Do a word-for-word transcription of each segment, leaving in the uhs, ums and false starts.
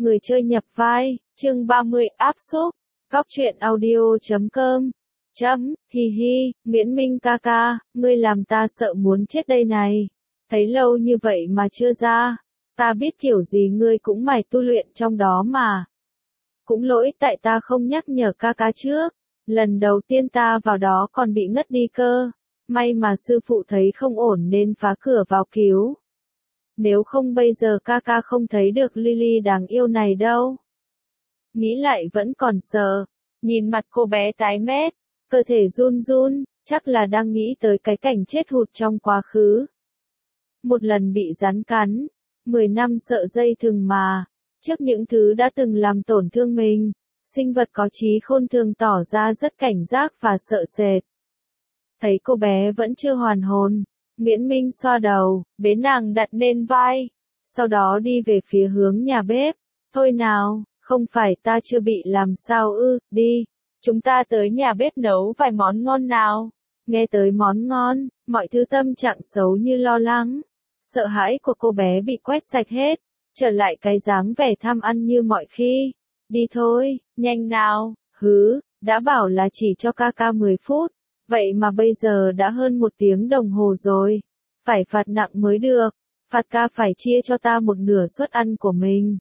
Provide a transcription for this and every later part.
Người chơi nhập vai, chương ba mươi áp xúc, góc truyện audio chấm com, chấm, hi hi, Nguyễn Minh ca ca, ngươi làm ta sợ muốn chết đây này. Thấy lâu như vậy mà chưa ra, ta biết kiểu gì ngươi cũng mải tu luyện trong đó mà. Cũng lỗi tại ta không nhắc nhở ca ca trước, lần đầu tiên ta vào đó còn bị ngất đi cơ, may mà sư phụ thấy không ổn nên phá cửa vào cứu. Nếu không bây giờ ca ca không thấy được Lily đáng yêu này đâu. Nghĩ lại vẫn còn sợ, nhìn mặt cô bé tái mét, cơ thể run run, chắc là đang nghĩ tới cái cảnh chết hụt trong quá khứ. Một lần bị rắn cắn, mười năm sợ dây thừng mà, trước những thứ đã từng làm tổn thương mình, sinh vật có trí khôn thường tỏ ra rất cảnh giác và sợ sệt. Thấy cô bé vẫn chưa hoàn hồn, Nguyễn Minh xoa đầu, bế nàng đặt lên vai, sau đó đi về phía hướng nhà bếp. Thôi nào, không phải ta chưa bị làm sao ư, đi, chúng ta tới nhà bếp nấu vài món ngon nào. Nghe tới món ngon, mọi thứ tâm trạng xấu như lo lắng, sợ hãi của cô bé bị quét sạch hết, trở lại cái dáng vẻ tham ăn như mọi khi. Đi thôi, nhanh nào, hứ, đã bảo là chỉ cho ca ca mười phút. Vậy mà bây giờ đã hơn một tiếng đồng hồ rồi, phải phạt nặng mới được, phạt ca phải chia cho ta một nửa suất ăn của mình.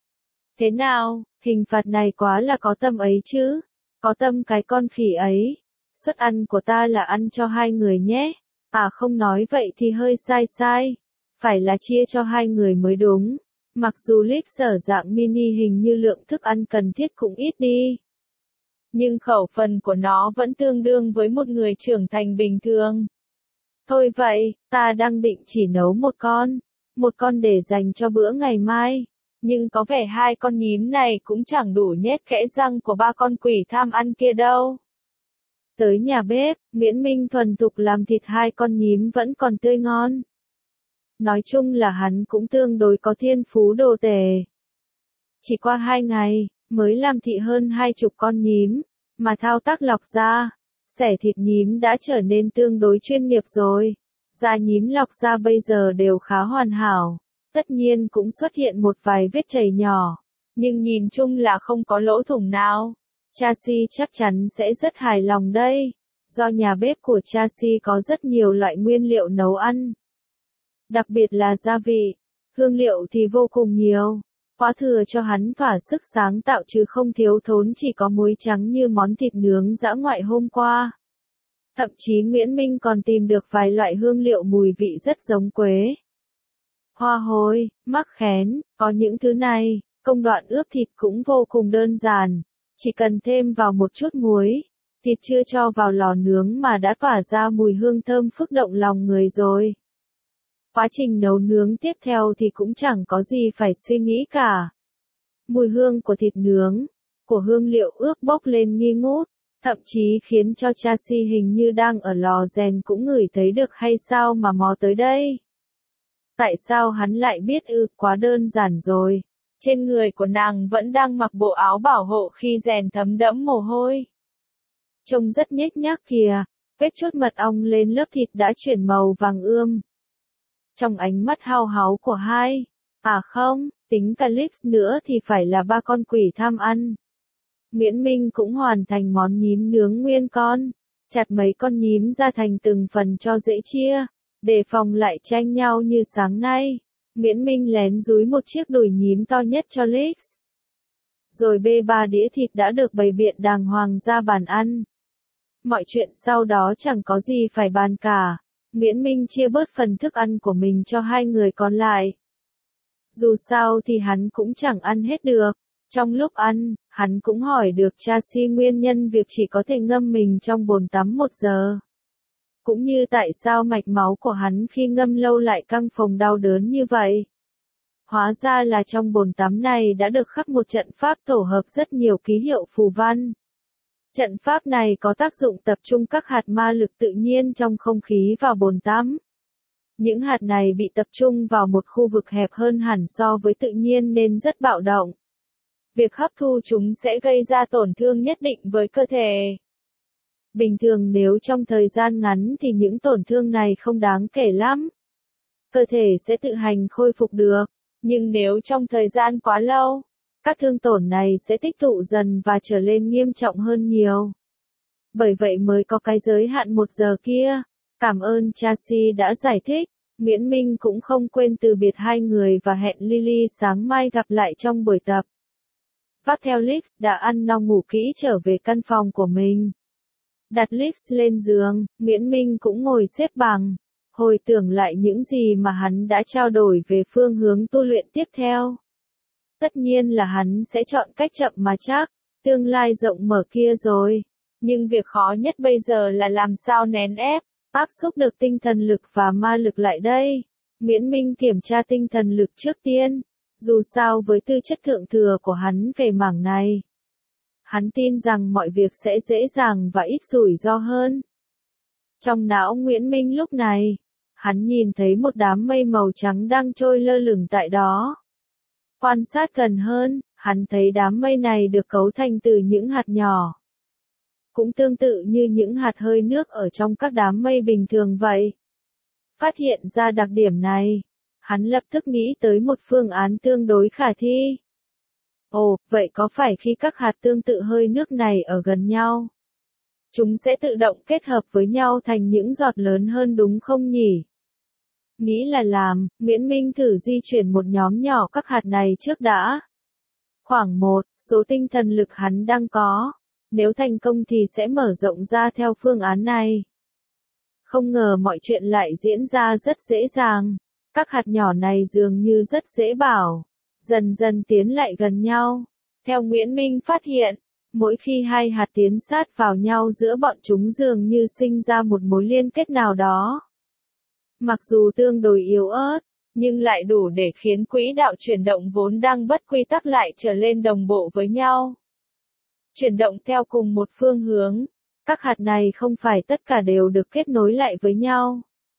Thế nào, hình phạt này quá là có tâm ấy chứ, có tâm cái con khỉ ấy, suất ăn của ta là ăn cho hai người nhé, à không nói vậy thì hơi sai sai, phải là chia cho hai người mới đúng, mặc dù lít sở dạng mini hình như lượng thức ăn cần thiết cũng ít đi. Nhưng khẩu phần của nó vẫn tương đương với một người trưởng thành bình thường. Thôi vậy, ta đang định chỉ nấu một con, một con để dành cho bữa ngày mai, nhưng có vẻ hai con nhím này cũng chẳng đủ nhét kẽ răng của ba con quỷ tham ăn kia đâu. Tới nhà bếp, Nguyễn Minh thuần thục làm thịt hai con nhím vẫn còn tươi ngon. Nói chung là hắn cũng tương đối có thiên phú đồ tể. Chỉ qua hai ngày, mới làm thịt hơn hai chục con nhím, mà thao tác lọc ra, xẻ thịt nhím đã trở nên tương đối chuyên nghiệp rồi. Da nhím lọc ra bây giờ đều khá hoàn hảo, tất nhiên cũng xuất hiện một vài vết chảy nhỏ, nhưng nhìn chung là không có lỗ thủng nào. Chelsea chắc chắn sẽ rất hài lòng đây, do nhà bếp của Chelsea có rất nhiều loại nguyên liệu nấu ăn. Đặc biệt là gia vị, hương liệu thì vô cùng nhiều. Quá thừa cho hắn thỏa sức sáng tạo chứ không thiếu thốn chỉ có muối trắng như món thịt nướng dã ngoại hôm qua. Thậm chí Nguyễn Minh còn tìm được vài loại hương liệu mùi vị rất giống quế, hoa hôi, mắc khén, có những thứ này, công đoạn ướp thịt cũng vô cùng đơn giản, chỉ cần thêm vào một chút muối, thịt chưa cho vào lò nướng mà đã tỏa ra mùi hương thơm phức động lòng người rồi. Quá trình nấu nướng tiếp theo thì cũng chẳng có gì phải suy nghĩ cả. Mùi hương của thịt nướng, của hương liệu ướp bốc lên nghi ngút, thậm chí khiến cho Chelsea hình như đang ở lò rèn cũng ngửi thấy được hay sao mà mò tới đây. Tại sao hắn lại biết ư, quá đơn giản rồi. Trên người của nàng vẫn đang mặc bộ áo bảo hộ khi rèn thấm đẫm mồ hôi. Trông rất nhếch nhác kìa, vết chốt mật ong lên lớp thịt đã chuyển màu vàng ươm. Trong ánh mắt hao háo của hai, à không, tính Calix nữa thì phải là ba con quỷ tham ăn. Nguyễn Minh cũng hoàn thành món nhím nướng nguyên con, chặt mấy con nhím ra thành từng phần cho dễ chia, để phòng lại tranh nhau như sáng nay. Nguyễn Minh lén dúi một chiếc đùi nhím to nhất cho Lix. Rồi bê ba đĩa thịt đã được bày biện đàng hoàng ra bàn ăn. Mọi chuyện sau đó chẳng có gì phải bàn cả. Nguyễn Minh chia bớt phần thức ăn của mình cho hai người còn lại. Dù sao thì hắn cũng chẳng ăn hết được. Trong lúc ăn, hắn cũng hỏi được Chelsea nguyên nhân việc chỉ có thể ngâm mình trong bồn tắm một giờ. Cũng như tại sao mạch máu của hắn khi ngâm lâu lại căng phồng đau đớn như vậy. Hóa ra là trong bồn tắm này đã được khắc một trận pháp tổ hợp rất nhiều ký hiệu phù văn. Trận pháp này có tác dụng tập trung các hạt ma lực tự nhiên trong không khí vào bồn tắm. Những hạt này bị tập trung vào một khu vực hẹp hơn hẳn so với tự nhiên nên rất bạo động. Việc hấp thu chúng sẽ gây ra tổn thương nhất định với cơ thể. Bình thường nếu trong thời gian ngắn thì những tổn thương này không đáng kể lắm. Cơ thể sẽ tự hành khôi phục được, nhưng nếu trong thời gian quá lâu, các thương tổn này sẽ tích tụ dần và trở lên nghiêm trọng hơn nhiều. Bởi vậy mới có cái giới hạn một giờ kia. Cảm ơn Chelsea đã giải thích. Nguyễn Minh cũng không quên từ biệt hai người và hẹn Lily sáng mai gặp lại trong buổi tập. Vác theo Lix đã ăn no ngủ kỹ trở về căn phòng của mình. Đặt Lix lên giường, Nguyễn Minh cũng ngồi xếp bằng, hồi tưởng lại những gì mà hắn đã trao đổi về phương hướng tu luyện tiếp theo. Tất nhiên là hắn sẽ chọn cách chậm mà chắc, tương lai rộng mở kia rồi. Nhưng việc khó nhất bây giờ là làm sao nén ép, áp xúc được tinh thần lực và ma lực lại đây. Nguyễn Minh kiểm tra tinh thần lực trước tiên, dù sao với tư chất thượng thừa của hắn về mảng này. Hắn tin rằng mọi việc sẽ dễ dàng và ít rủi ro hơn. Trong não Nguyễn Minh lúc này, hắn nhìn thấy một đám mây màu trắng đang trôi lơ lửng tại đó. Quan sát gần hơn, hắn thấy đám mây này được cấu thành từ những hạt nhỏ. Cũng tương tự như những hạt hơi nước ở trong các đám mây bình thường vậy. Phát hiện ra đặc điểm này, hắn lập tức nghĩ tới một phương án tương đối khả thi. Ồ, vậy có phải khi các hạt tương tự hơi nước này ở gần nhau, chúng sẽ tự động kết hợp với nhau thành những giọt lớn hơn đúng không nhỉ? Nghĩ là làm, Nguyễn Minh thử di chuyển một nhóm nhỏ các hạt này trước đã. Khoảng một, số tinh thần lực hắn đang có. Nếu thành công thì sẽ mở rộng ra theo phương án này. Không ngờ mọi chuyện lại diễn ra rất dễ dàng. Các hạt nhỏ này dường như rất dễ bảo. Dần dần tiến lại gần nhau. Theo Nguyễn Minh phát hiện, mỗi khi hai hạt tiến sát vào nhau giữa bọn chúng dường như sinh ra một mối liên kết nào đó. Mặc dù tương đối yếu ớt, nhưng lại đủ để khiến quỹ đạo chuyển động vốn đang bất quy tắc lại trở lên đồng bộ với nhau. Chuyển động theo cùng một phương hướng, các hạt này không phải tất cả đều được kết nối lại với nhau,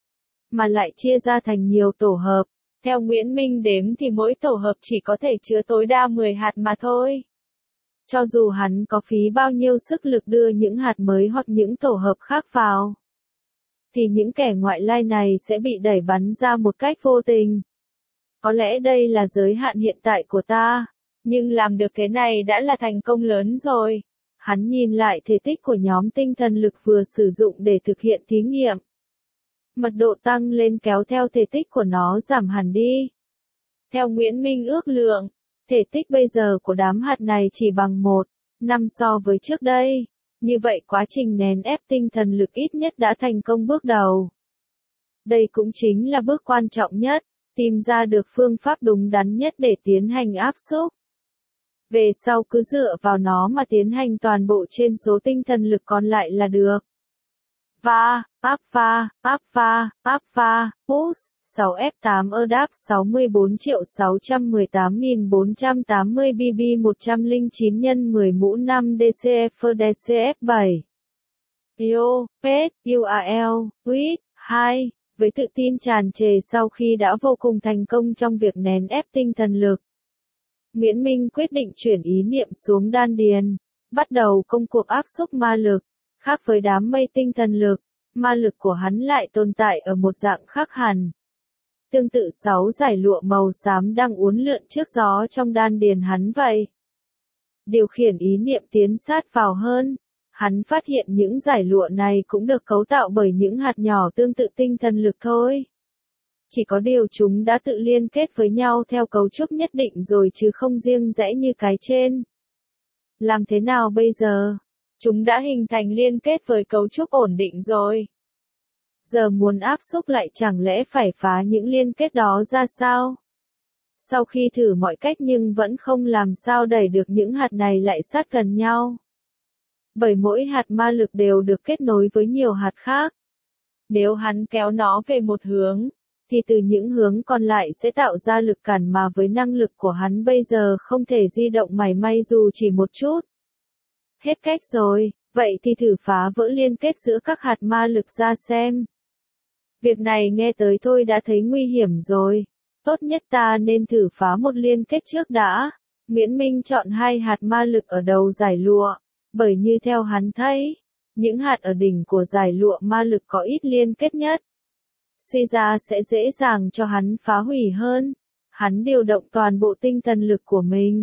mà lại chia ra thành nhiều tổ hợp. Theo Nguyễn Minh đếm thì mỗi tổ hợp chỉ có thể chứa tối đa mười hạt mà thôi. Cho dù hắn có phí bao nhiêu sức lực đưa những hạt mới hoặc những tổ hợp khác vào, thì những kẻ ngoại lai này sẽ bị đẩy bắn ra một cách vô tình. Có lẽ đây là giới hạn hiện tại của ta, nhưng làm được thế này đã là thành công lớn rồi. Hắn nhìn lại thể tích của nhóm tinh thần lực vừa sử dụng để thực hiện thí nghiệm. Mật độ tăng lên kéo theo thể tích của nó giảm hẳn đi. Theo Nguyễn Minh ước lượng, thể tích bây giờ của đám hạt này chỉ bằng một năm so với trước đây. Như vậy quá trình nén ép tinh thần lực ít nhất đã thành công bước đầu. Đây cũng chính là bước quan trọng nhất, tìm ra được phương pháp đúng đắn nhất để tiến hành áp xúc. Về sau cứ dựa vào nó mà tiến hành toàn bộ trên số tinh thần lực còn lại là được. Va, áp va, áp va, áp va, push, sáu F tám ơ đáp sáu mươi bốn triệu sáu trăm mười tám nghìn bốn trăm tám mươi B B một trăm lẻ chín nhân mười mũ năm D C F D C F bảy. Yo, Pet, U R L, Wit, hai. Với tự tin tràn trề sau khi đã vô cùng thành công trong việc nén ép tinh thần lực, Nguyễn Minh quyết định chuyển ý niệm xuống đan điền, bắt đầu công cuộc áp xúc ma lực. Khác với đám mây tinh thần lực, ma lực của hắn lại tồn tại ở một dạng khác hẳn. Tương tự sáu dải lụa màu xám đang uốn lượn trước gió trong đan điền hắn vậy. Điều khiển ý niệm tiến sát vào hơn, hắn phát hiện những dải lụa này cũng được cấu tạo bởi những hạt nhỏ tương tự tinh thần lực thôi. Chỉ có điều chúng đã tự liên kết với nhau theo cấu trúc nhất định rồi chứ không riêng rẽ như cái trên. Làm thế nào bây giờ? Chúng đã hình thành liên kết với cấu trúc ổn định rồi. Giờ muốn áp xúc lại chẳng lẽ phải phá những liên kết đó ra sao? Sau khi thử mọi cách nhưng vẫn không làm sao đẩy được những hạt này lại sát gần nhau. Bởi mỗi hạt ma lực đều được kết nối với nhiều hạt khác. Nếu hắn kéo nó về một hướng, thì từ những hướng còn lại sẽ tạo ra lực cản mà với năng lực của hắn bây giờ không thể di động mảy may dù chỉ một chút. Hết cách rồi, vậy thì thử phá vỡ liên kết giữa các hạt ma lực ra xem. Việc này nghe tới thôi đã thấy nguy hiểm rồi. Tốt nhất ta nên thử phá một liên kết trước đã. Nguyễn Minh chọn hai hạt ma lực ở đầu dải lụa, bởi như theo hắn thấy, những hạt ở đỉnh của dải lụa ma lực có ít liên kết nhất. Suy ra sẽ dễ dàng cho hắn phá hủy hơn. Hắn điều động toàn bộ tinh thần lực của mình,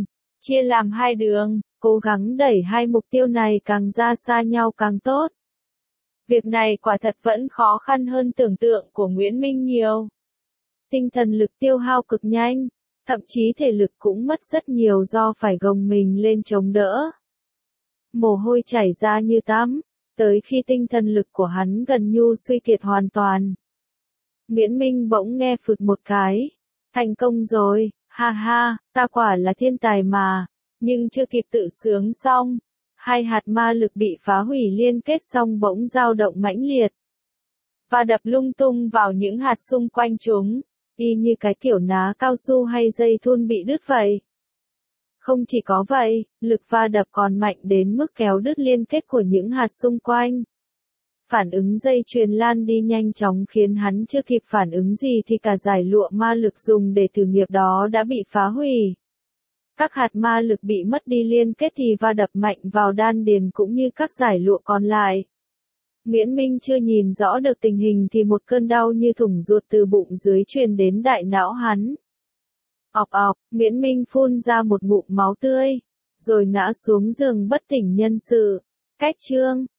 chia làm hai đường, cố gắng đẩy hai mục tiêu này càng ra xa nhau càng tốt. Việc này quả thật vẫn khó khăn hơn tưởng tượng của Nguyễn Minh nhiều. Tinh thần lực tiêu hao cực nhanh, thậm chí thể lực cũng mất rất nhiều do phải gồng mình lên chống đỡ. Mồ hôi chảy ra như tắm, tới khi tinh thần lực của hắn gần như suy kiệt hoàn toàn. Nguyễn Minh bỗng nghe phụt một cái. Thành công rồi, ha ha, ta quả là thiên tài mà, nhưng chưa kịp tự sướng xong. Hai hạt ma lực bị phá hủy liên kết xong bỗng dao động mãnh liệt. Và đập lung tung vào những hạt xung quanh chúng, y như cái kiểu ná cao su hay dây thun bị đứt vậy. Không chỉ có vậy, lực va đập còn mạnh đến mức kéo đứt liên kết của những hạt xung quanh. Phản ứng dây chuyền lan đi nhanh chóng khiến hắn chưa kịp phản ứng gì thì cả dải lụa ma lực dùng để thử nghiệp đó đã bị phá hủy. Các hạt ma lực bị mất đi liên kết thì va đập mạnh vào đan điền cũng như các dải lụa còn lại. Nguyễn Minh chưa nhìn rõ được tình hình thì một cơn đau như thủng ruột từ bụng dưới truyền đến đại não hắn. Ọc ọc, Nguyễn Minh phun ra một ngụm máu tươi, rồi ngã xuống giường bất tỉnh nhân sự. Cách chương